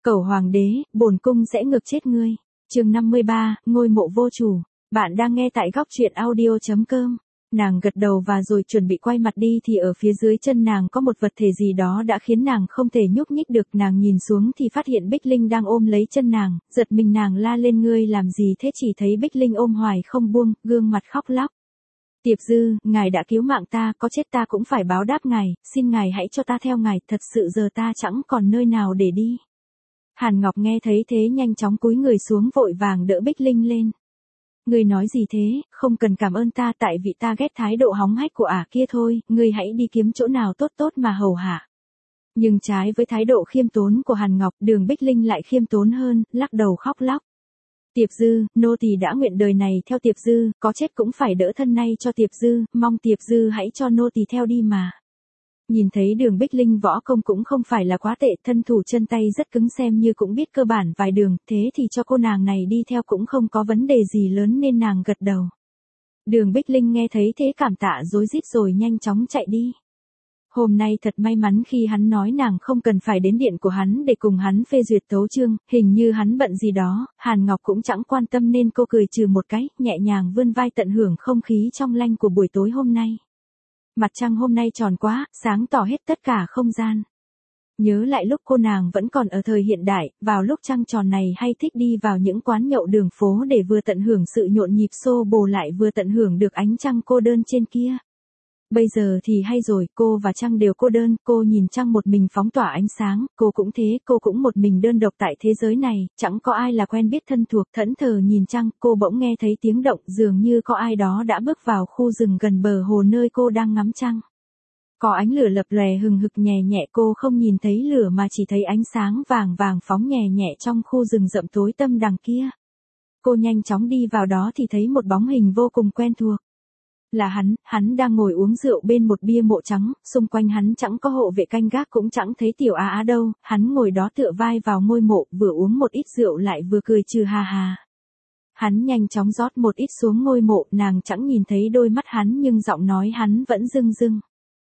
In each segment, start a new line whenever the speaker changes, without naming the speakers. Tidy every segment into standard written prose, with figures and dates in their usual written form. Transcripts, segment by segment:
Cẩu hoàng đế, bổn cung sẽ ngược chết ngươi. Chương 53, ngôi mộ vô chủ. Bạn đang nghe tại góc truyện audio.com. Nàng gật đầu và rồi chuẩn bị quay mặt đi thì ở phía dưới chân nàng có một vật thể gì đó đã khiến nàng không thể nhúc nhích được. Nàng nhìn xuống thì phát hiện Bích Linh đang ôm lấy chân nàng, giật mình nàng la lên ngươi làm gì thế, chỉ thấy Bích Linh ôm hoài không buông, gương mặt khóc lóc. Tiệp Dư, ngài đã cứu mạng ta, có chết ta cũng phải báo đáp ngài, xin ngài hãy cho ta theo ngài, thật sự giờ ta chẳng còn nơi nào để đi. Hàn Ngọc nghe thấy thế nhanh chóng cúi người xuống vội vàng đỡ Bích Linh lên. Ngươi nói gì thế, không cần cảm ơn ta, tại vì ta ghét thái độ hóng hách của ả kia thôi, ngươi hãy đi kiếm chỗ nào tốt tốt mà hầu hạ. Nhưng trái với thái độ khiêm tốn của Hàn Ngọc, Đường Bích Linh lại khiêm tốn hơn, lắc đầu khóc lóc. Tiệp Dư, nô tỳ đã nguyện đời này theo Tiệp Dư, có chết cũng phải đỡ thân nay cho Tiệp Dư, mong Tiệp Dư hãy cho nô tỳ theo đi mà. Nhìn thấy Đường Bích Linh võ công cũng không phải là quá tệ, thân thủ chân tay rất cứng, xem như cũng biết cơ bản vài đường, thế thì cho cô nàng này đi theo cũng không có vấn đề gì lớn nên nàng gật đầu. Đường Bích Linh nghe thấy thế cảm tạ rối rít rồi nhanh chóng chạy đi. Hôm nay thật may mắn khi hắn nói nàng không cần phải đến điện của hắn để cùng hắn phê duyệt tấu chương, hình như hắn bận gì đó, Hàn Ngọc cũng chẳng quan tâm nên cô cười trừ một cái, nhẹ nhàng vươn vai tận hưởng không khí trong lanh của buổi tối hôm nay. Mặt trăng hôm nay tròn quá, sáng tỏ hết tất cả không gian. Nhớ lại lúc cô nàng vẫn còn ở thời hiện đại, vào lúc trăng tròn này hay thích đi vào những quán nhậu đường phố để vừa tận hưởng sự nhộn nhịp xô bồ lại vừa tận hưởng được ánh trăng cô đơn trên kia. Bây giờ thì hay rồi, cô và trăng đều cô đơn, cô nhìn trăng một mình phóng tỏa ánh sáng, cô cũng thế, cô cũng một mình đơn độc tại thế giới này, chẳng có ai là quen biết thân thuộc. Thẫn thờ nhìn trăng, cô bỗng nghe thấy tiếng động, dường như có ai đó đã bước vào khu rừng gần bờ hồ nơi cô đang ngắm trăng. Có ánh lửa lập lòe hừng hực nhẹ nhẹ, cô không nhìn thấy lửa mà chỉ thấy ánh sáng vàng vàng phóng nhẹ nhẹ trong khu rừng rậm tối tăm đằng kia. Cô nhanh chóng đi vào đó thì thấy một bóng hình vô cùng quen thuộc. Là hắn đang ngồi uống rượu bên một bia mộ trắng, xung quanh hắn chẳng có hộ vệ canh gác cũng chẳng thấy Tiểu Á Á đâu, hắn ngồi đó tựa vai vào ngôi mộ, vừa uống một ít rượu lại vừa cười trừ ha ha. Hắn nhanh chóng rót một ít xuống ngôi mộ, nàng chẳng nhìn thấy đôi mắt hắn nhưng giọng nói hắn vẫn rưng rưng.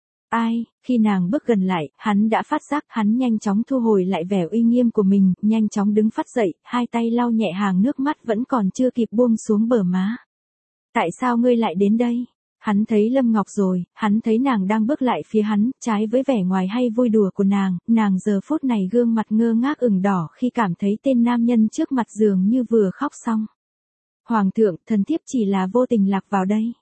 Ai, khi nàng bước gần lại, hắn đã phát giác, hắn nhanh chóng thu hồi lại vẻ uy nghiêm của mình, nhanh chóng đứng phắt dậy, hai tay lau nhẹ hàng nước mắt vẫn còn chưa kịp buông xuống bờ má. Tại sao ngươi lại đến đây? Hắn thấy Lâm Ngọc rồi, hắn thấy nàng đang bước lại phía hắn, trái với vẻ ngoài hay vui đùa của nàng giờ phút này gương mặt ngơ ngác ửng đỏ khi cảm thấy tên nam nhân trước mặt dường như vừa khóc xong. Hoàng thượng, thần thiếp chỉ là vô tình lạc vào đây.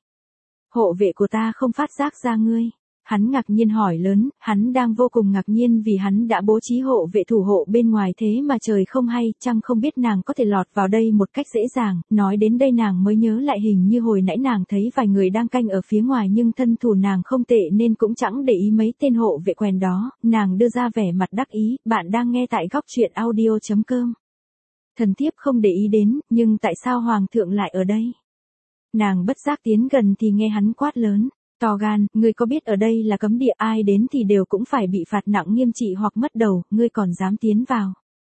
Hộ vệ của ta không phát giác ra ngươi. Hắn ngạc nhiên hỏi lớn, hắn đang vô cùng ngạc nhiên vì hắn đã bố trí hộ vệ thủ hộ bên ngoài thế mà trời không hay, chăng không biết nàng có thể lọt vào đây một cách dễ dàng. Nói đến đây nàng mới nhớ lại hình như hồi nãy nàng thấy vài người đang canh ở phía ngoài nhưng thân thủ nàng không tệ nên cũng chẳng để ý mấy tên hộ vệ quèn đó. Nàng đưa ra vẻ mặt đắc ý, bạn đang nghe tại góc truyện audio.com. Thần thiếp không để ý đến, nhưng tại sao hoàng thượng lại ở đây? Nàng bất giác tiến gần thì nghe hắn quát lớn. To gan, ngươi có biết ở đây là cấm địa, ai đến thì đều cũng phải bị phạt nặng nghiêm trị hoặc mất đầu, ngươi còn dám tiến vào.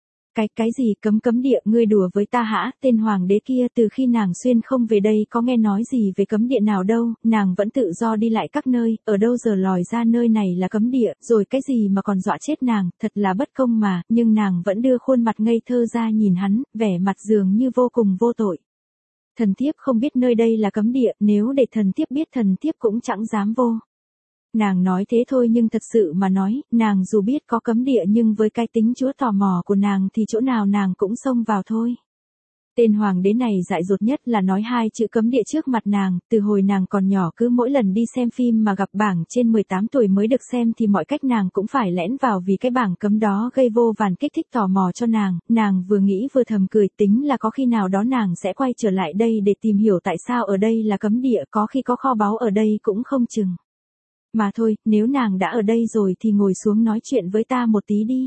Cái gì cấm địa, ngươi đùa với ta hả? Tên hoàng đế kia từ khi nàng xuyên không về đây có nghe nói gì về cấm địa nào đâu, nàng vẫn tự do đi lại các nơi, ở đâu giờ lòi ra nơi này là cấm địa, rồi cái gì mà còn dọa chết nàng, thật là bất công mà, nhưng nàng vẫn đưa khuôn mặt ngây thơ ra nhìn hắn, vẻ mặt dường như vô cùng vô tội. Thần thiếp không biết nơi đây là cấm địa, nếu để thần thiếp biết thần thiếp cũng chẳng dám vô. Nàng nói thế thôi nhưng thật sự mà nói, nàng dù biết có cấm địa nhưng với cái tính chúa tò mò của nàng thì chỗ nào nàng cũng xông vào thôi. Tên hoàng đế này dại dột nhất là nói hai chữ cấm địa trước mặt nàng, từ hồi nàng còn nhỏ cứ mỗi lần đi xem phim mà gặp bảng trên 18 tuổi mới được xem thì mọi cách nàng cũng phải lẻn vào vì cái bảng cấm đó gây vô vàn kích thích tò mò cho nàng vừa nghĩ vừa thầm cười, tính là có khi nào đó nàng sẽ quay trở lại đây để tìm hiểu tại sao ở đây là cấm địa, có khi có kho báu ở đây cũng không chừng. Mà thôi, nếu nàng đã ở đây rồi thì ngồi xuống nói chuyện với ta một tí đi.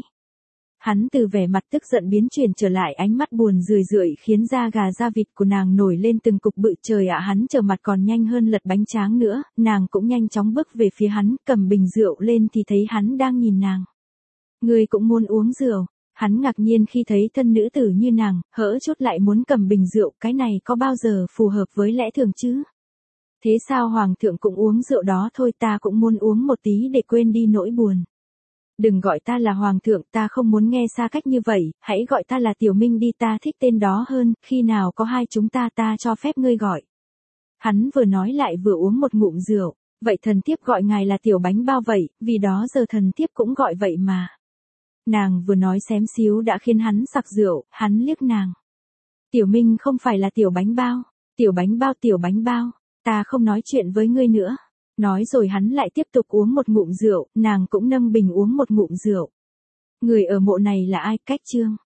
Hắn từ vẻ mặt tức giận biến chuyển trở lại ánh mắt buồn rười rượi khiến da gà da vịt của nàng nổi lên từng cục bự. Trời ạ, hắn trở mặt còn nhanh hơn lật bánh tráng nữa, nàng cũng nhanh chóng bước về phía hắn, cầm bình rượu lên thì thấy hắn đang nhìn nàng. Ngươi cũng muốn uống rượu? Hắn ngạc nhiên khi thấy thân nữ tử như nàng, hỡ chút lại muốn cầm bình rượu, cái này có bao giờ phù hợp với lẽ thường chứ? Thế sao hoàng thượng cũng uống rượu đó thôi, ta cũng muốn uống một tí để quên đi nỗi buồn. Đừng gọi ta là hoàng thượng, ta không muốn nghe xa cách như vậy, hãy gọi ta là Tiểu Minh đi, ta thích tên đó hơn, khi nào có hai chúng ta cho phép ngươi gọi. Hắn vừa nói lại vừa uống một ngụm rượu, vậy thần thiếp gọi ngài là Tiểu Bánh Bao vậy, vì đó giờ thần thiếp cũng gọi vậy mà. Nàng vừa nói xém xíu đã khiến hắn sặc rượu, hắn liếc nàng. Tiểu Minh không phải là Tiểu Bánh Bao, Tiểu Bánh Bao, ta không nói chuyện với ngươi nữa. Nói rồi hắn lại tiếp tục uống một ngụm rượu, nàng cũng nâng bình uống một ngụm rượu. Người ở mộ này là ai? Cách Trương.